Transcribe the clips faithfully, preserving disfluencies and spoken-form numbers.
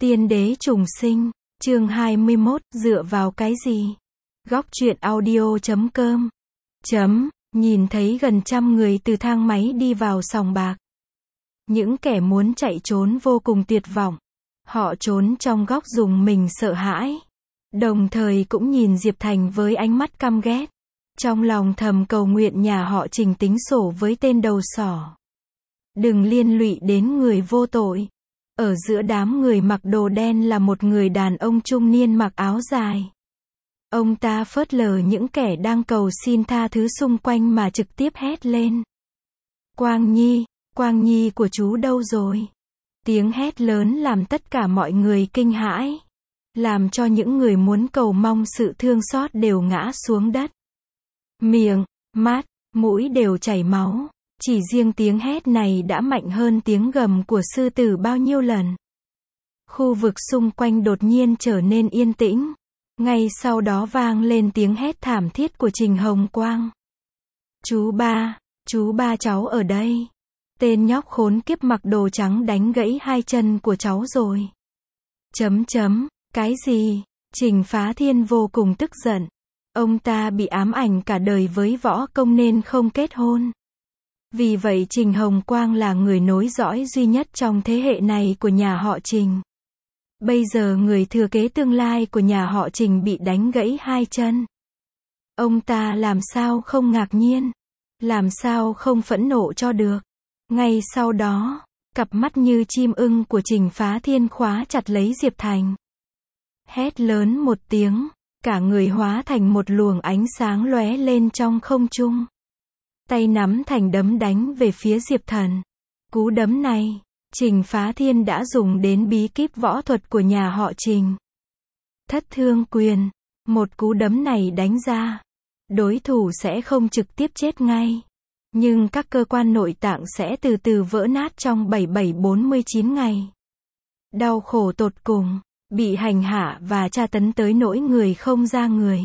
Tiên đế trùng sinh, chương hai mươi mốt, dựa vào cái gì? Góc truyện audio chấm com chấm, nhìn thấy gần trăm người từ thang máy đi vào sòng bạc. Những kẻ muốn chạy trốn vô cùng tuyệt vọng. Họ trốn trong góc dùng mình sợ hãi. Đồng thời cũng nhìn Diệp Thành với ánh mắt căm ghét. Trong lòng thầm cầu nguyện nhà họ Trình tính sổ với tên đầu sỏ. Đừng liên lụy đến người vô tội. Ở giữa đám người mặc đồ đen là một người đàn ông trung niên mặc áo dài. Ông ta phớt lờ những kẻ đang cầu xin tha thứ xung quanh mà trực tiếp hét lên. Quang Nhi, Quang Nhi của chú đâu rồi? Tiếng hét lớn làm tất cả mọi người kinh hãi. Làm cho những người muốn cầu mong sự thương xót đều ngã xuống đất. Miệng, mắt, mũi đều chảy máu. Chỉ riêng tiếng hét này đã mạnh hơn tiếng gầm của sư tử bao nhiêu lần. Khu vực xung quanh đột nhiên trở nên yên tĩnh. Ngay sau đó vang lên tiếng hét thảm thiết của Trình Hồng Quang. Chú ba, chú ba cháu ở đây. Tên nhóc khốn kiếp mặc đồ trắng đánh gãy hai chân của cháu rồi. Chấm chấm, cái gì? Trình Phá Thiên vô cùng tức giận. Ông ta bị ám ảnh cả đời với võ công nên không kết hôn. Vì vậy Trình Hồng Quang là người nối dõi duy nhất trong thế hệ này của nhà họ Trình. Bây giờ người thừa kế tương lai của nhà họ Trình bị đánh gãy hai chân. Ông ta làm sao không ngạc nhiên, làm sao không phẫn nộ cho được. Ngay sau đó, cặp mắt như chim ưng của Trình Phá Thiên khóa chặt lấy Diệp Thành. Hét lớn một tiếng, cả người hóa thành một luồng ánh sáng lóe lên trong không trung. Tay nắm thành đấm đánh về phía Diệp Thần. Cú đấm này, Trình Phá Thiên đã dùng đến bí kíp võ thuật của nhà họ Trình. Thất thương quyền. Một cú đấm này đánh ra, đối thủ sẽ không trực tiếp chết ngay. Nhưng các cơ quan nội tạng sẽ từ từ vỡ nát trong bảy mươi bảy bốn mươi chín ngày. Đau khổ tột cùng, bị hành hạ và tra tấn tới nỗi người không ra người.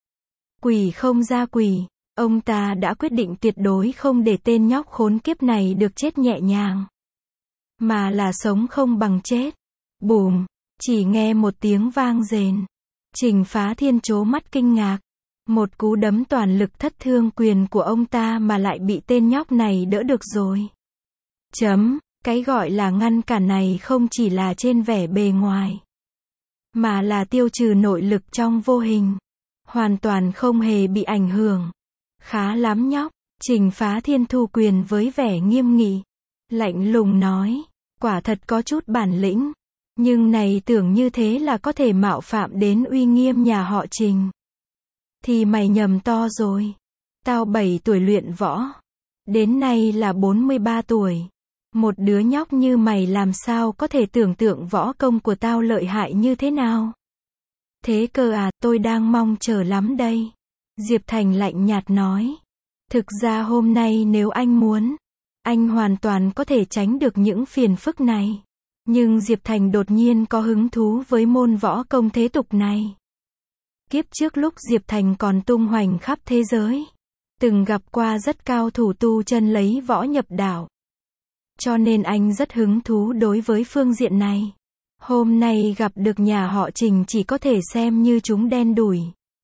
Quỷ không ra quỷ. Ông ta đã quyết định tuyệt đối không để tên nhóc khốn kiếp này được chết nhẹ nhàng. Mà là sống không bằng chết. Bùm, chỉ nghe một tiếng vang rền. Trình Phá Thiên trố mắt kinh ngạc. Một cú đấm toàn lực thất thương quyền của ông ta mà lại bị tên nhóc này đỡ được rồi. Chấm, cái gọi là ngăn cản này không chỉ là trên vẻ bề ngoài. Mà là tiêu trừ nội lực trong vô hình. Hoàn toàn không hề bị ảnh hưởng. Khá lắm nhóc, Trình Phá Thiên thu quyền với vẻ nghiêm nghị. Lạnh lùng nói, quả thật có chút bản lĩnh. Nhưng này tưởng như thế là có thể mạo phạm đến uy nghiêm nhà họ Trình. Thì mày nhầm to rồi. Tao bảy tuổi luyện võ. Đến nay là bốn mươi ba tuổi. Một đứa nhóc như mày làm sao có thể tưởng tượng võ công của tao lợi hại như thế nào? Thế cơ à, tôi đang mong chờ lắm đây. Diệp Thành lạnh nhạt nói. Thực ra hôm nay nếu anh muốn, anh hoàn toàn có thể tránh được những phiền phức này. Nhưng Diệp Thành đột nhiên có hứng thú với môn võ công thế tục này. Kiếp trước lúc Diệp Thành còn tung hoành khắp thế giới, từng gặp qua rất cao thủ tu chân lấy võ nhập đạo. Cho nên anh rất hứng thú đối với phương diện này. Hôm nay gặp được nhà họ Trình chỉ có thể xem như chúng đen đủi.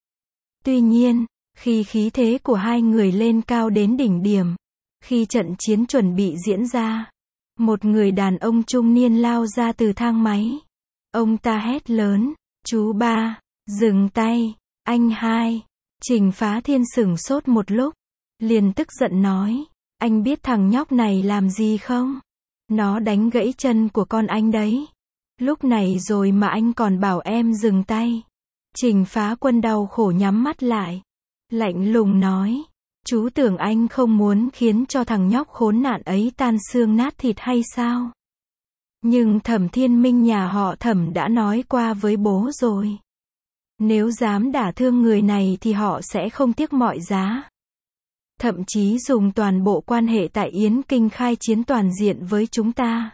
Tuy nhiên, khi khí thế của hai người lên cao đến đỉnh điểm, khi trận chiến chuẩn bị diễn ra, một người đàn ông trung niên lao ra từ thang máy. Ông ta hét lớn, chú ba, dừng tay, anh hai. Trình Phá Thiên sửng sốt một lúc, liền tức giận nói, anh biết thằng nhóc này làm gì không? Nó đánh gãy chân của con anh đấy. Lúc này rồi mà anh còn bảo em dừng tay. Trình Phá Quân đau khổ nhắm mắt lại. Lạnh lùng nói, chú tưởng anh không muốn khiến cho thằng nhóc khốn nạn ấy tan xương nát thịt hay sao? Nhưng Thẩm Thiên Minh nhà họ Thẩm đã nói qua với bố rồi. Nếu dám đả thương người này thì họ sẽ không tiếc mọi giá. Thậm chí dùng toàn bộ quan hệ tại Yến Kinh khai chiến toàn diện với chúng ta.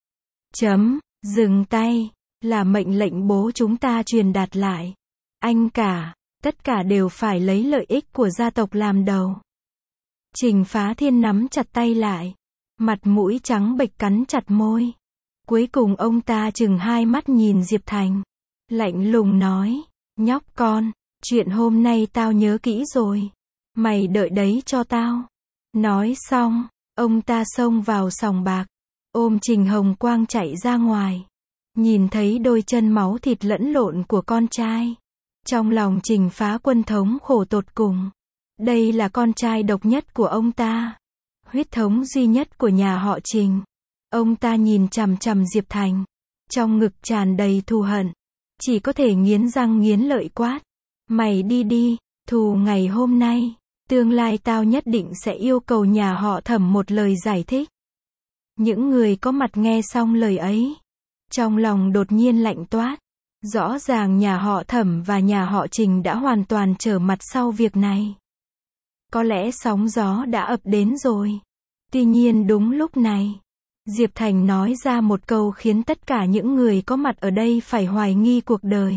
Chấm, dừng tay, là mệnh lệnh bố chúng ta truyền đạt lại. Anh cả. Tất cả đều phải lấy lợi ích của gia tộc làm đầu. Trình Phá Thiên nắm chặt tay lại. Mặt mũi trắng bệch cắn chặt môi. Cuối cùng ông ta chừng hai mắt nhìn Diệp Thành. Lạnh lùng nói, nhóc con, chuyện hôm nay tao nhớ kỹ rồi. Mày đợi đấy cho tao. Nói xong, ông ta xông vào sòng bạc, ôm Trình Hồng Quang chạy ra ngoài. Nhìn thấy đôi chân máu thịt lẫn lộn của con trai. Trong lòng Trình Phá Quân thống khổ tột cùng. Đây là con trai độc nhất của ông ta. Huyết thống duy nhất của nhà họ Trình. Ông ta nhìn chằm chằm Diệp Thành. Trong ngực tràn đầy thù hận. Chỉ có thể nghiến răng nghiến lợi quát. Mày đi đi, thù ngày hôm nay. Tương lai tao nhất định sẽ yêu cầu nhà họ Thẩm một lời giải thích. Những người có mặt nghe xong lời ấy. Trong lòng đột nhiên lạnh toát. Rõ ràng nhà họ Thẩm và nhà họ Trình đã hoàn toàn trở mặt sau việc này. Có lẽ sóng gió đã ập đến rồi. Tuy nhiên đúng lúc này, Diệp Thành nói ra một câu khiến tất cả những người có mặt ở đây phải hoài nghi cuộc đời.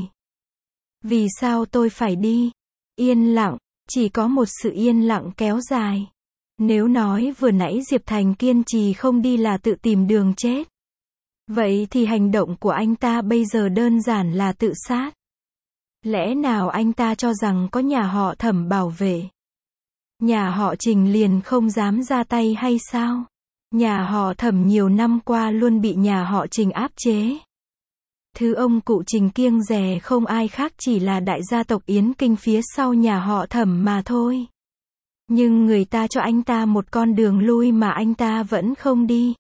Vì sao tôi phải đi? Yên lặng, chỉ có một sự yên lặng kéo dài. Nếu nói vừa nãy Diệp Thành kiên trì không đi là tự tìm đường chết. Vậy thì hành động của anh ta bây giờ đơn giản là tự sát. Lẽ nào anh ta cho rằng có nhà họ Thẩm bảo vệ? Nhà họ Trình liền không dám ra tay hay sao? Nhà họ Thẩm nhiều năm qua luôn bị nhà họ Trình áp chế. Thứ ông cụ Trình kiêng dè không ai khác chỉ là đại gia tộc Yến Kinh phía sau nhà họ Thẩm mà thôi. Nhưng người ta cho anh ta một con đường lui mà anh ta vẫn không đi.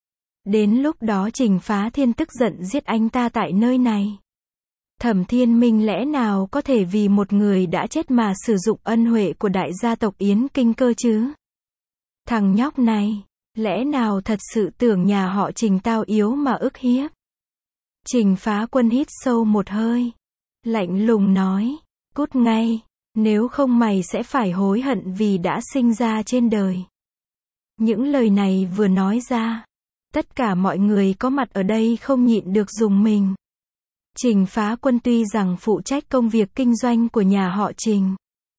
Đến lúc đó Trình Phá Thiên tức giận giết anh ta tại nơi này. Thẩm Thiên Minh lẽ nào có thể vì một người đã chết mà sử dụng ân huệ của đại gia tộc Yến Kinh cơ chứ? Thằng nhóc này, lẽ nào thật sự tưởng nhà họ Trình tao yếu mà ức hiếp? Trình Phá Quân hít sâu một hơi. Lạnh lùng nói, cút ngay, nếu không mày sẽ phải hối hận vì đã sinh ra trên đời. Những lời này vừa nói ra, tất cả mọi người có mặt ở đây không nhịn được rùng mình. Trình Phá Quân tuy rằng phụ trách công việc kinh doanh của nhà họ Trình.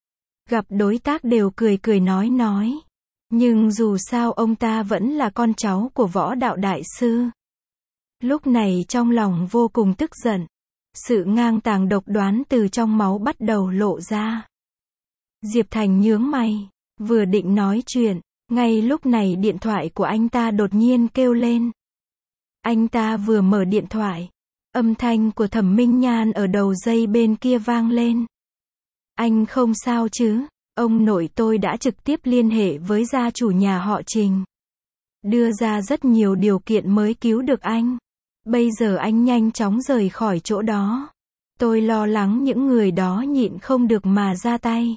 Gặp đối tác đều cười cười nói nói. Nhưng dù sao ông ta vẫn là con cháu của Võ Đạo Đại Sư. Lúc này trong lòng vô cùng tức giận. Sự ngang tàng độc đoán từ trong máu bắt đầu lộ ra. Diệp Thành nhướng mày, vừa định nói chuyện, ngay lúc này điện thoại của anh ta đột nhiên kêu lên. Anh ta vừa mở điện thoại, âm thanh của Thẩm Minh Nhan ở đầu dây bên kia vang lên. Anh không sao chứ? Ông nội tôi đã trực tiếp liên hệ với gia chủ nhà họ Trình. Đưa ra rất nhiều điều kiện mới cứu được anh. Bây giờ anh nhanh chóng rời khỏi chỗ đó. Tôi lo lắng những người đó nhịn không được mà ra tay.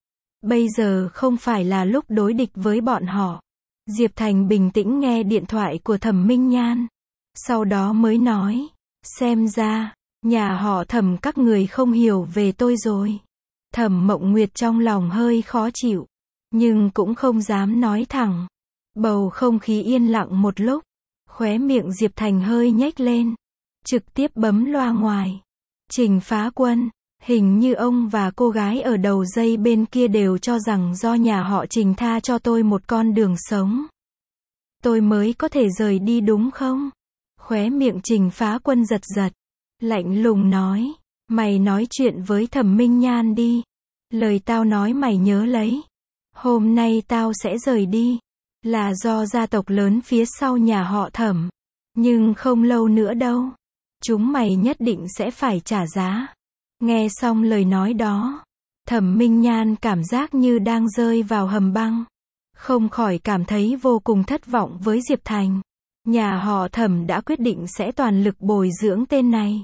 Bây giờ không phải là lúc đối địch với bọn họ. Diệp Thành bình tĩnh nghe điện thoại của Thẩm Minh Nhan. Sau đó mới nói. Xem ra, nhà họ Thẩm các người không hiểu về tôi rồi. Thẩm Mộng Nguyệt trong lòng hơi khó chịu. Nhưng cũng không dám nói thẳng. Bầu không khí yên lặng một lúc. Khóe miệng Diệp Thành hơi nhếch lên. Trực tiếp bấm loa ngoài. Trình Phá Quân. Hình như ông và cô gái ở đầu dây bên kia đều cho rằng do nhà họ Trình tha cho tôi một con đường sống. Tôi mới có thể rời đi đúng không? Khóe miệng Trình Phá Quân giật giật. Lạnh lùng nói. Mày nói chuyện với Thẩm Minh Nhan đi. Lời tao nói mày nhớ lấy. Hôm nay tao sẽ rời đi. Là do gia tộc lớn phía sau nhà họ Thẩm. Nhưng không lâu nữa đâu. Chúng mày nhất định sẽ phải trả giá. Nghe xong lời nói đó. Thẩm Minh Nhan cảm giác như đang rơi vào hầm băng. Không khỏi cảm thấy vô cùng thất vọng với Diệp Thành. Nhà họ Thẩm đã quyết định sẽ toàn lực bồi dưỡng tên này.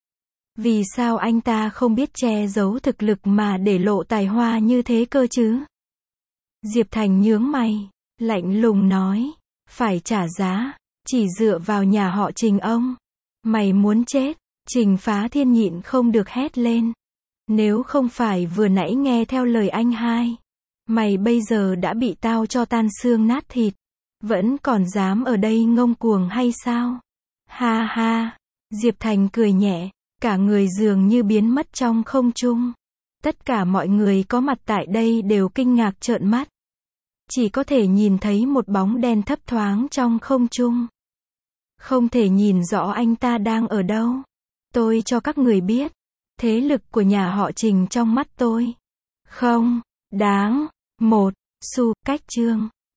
Vì sao anh ta không biết che giấu thực lực mà để lộ tài hoa như thế cơ chứ? Diệp Thành nhướng mày, lạnh lùng nói, phải trả giá, chỉ dựa vào nhà họ Trình ông. Mày muốn chết? Trình Phá Thiên nhịn không được hét lên. Nếu không phải vừa nãy nghe theo lời anh hai, mày bây giờ đã bị tao cho tan xương nát thịt. Vẫn còn dám ở đây ngông cuồng hay sao? Ha ha, Diệp Thành cười nhẹ, cả người dường như biến mất trong không trung. Tất cả mọi người có mặt tại đây đều kinh ngạc trợn mắt. Chỉ có thể nhìn thấy một bóng đen thấp thoáng trong không trung. Không thể nhìn rõ anh ta đang ở đâu. Tôi cho các người biết. Thế lực của nhà họ Trình trong mắt tôi. Không. Đáng. Một. Xu. Cách chương.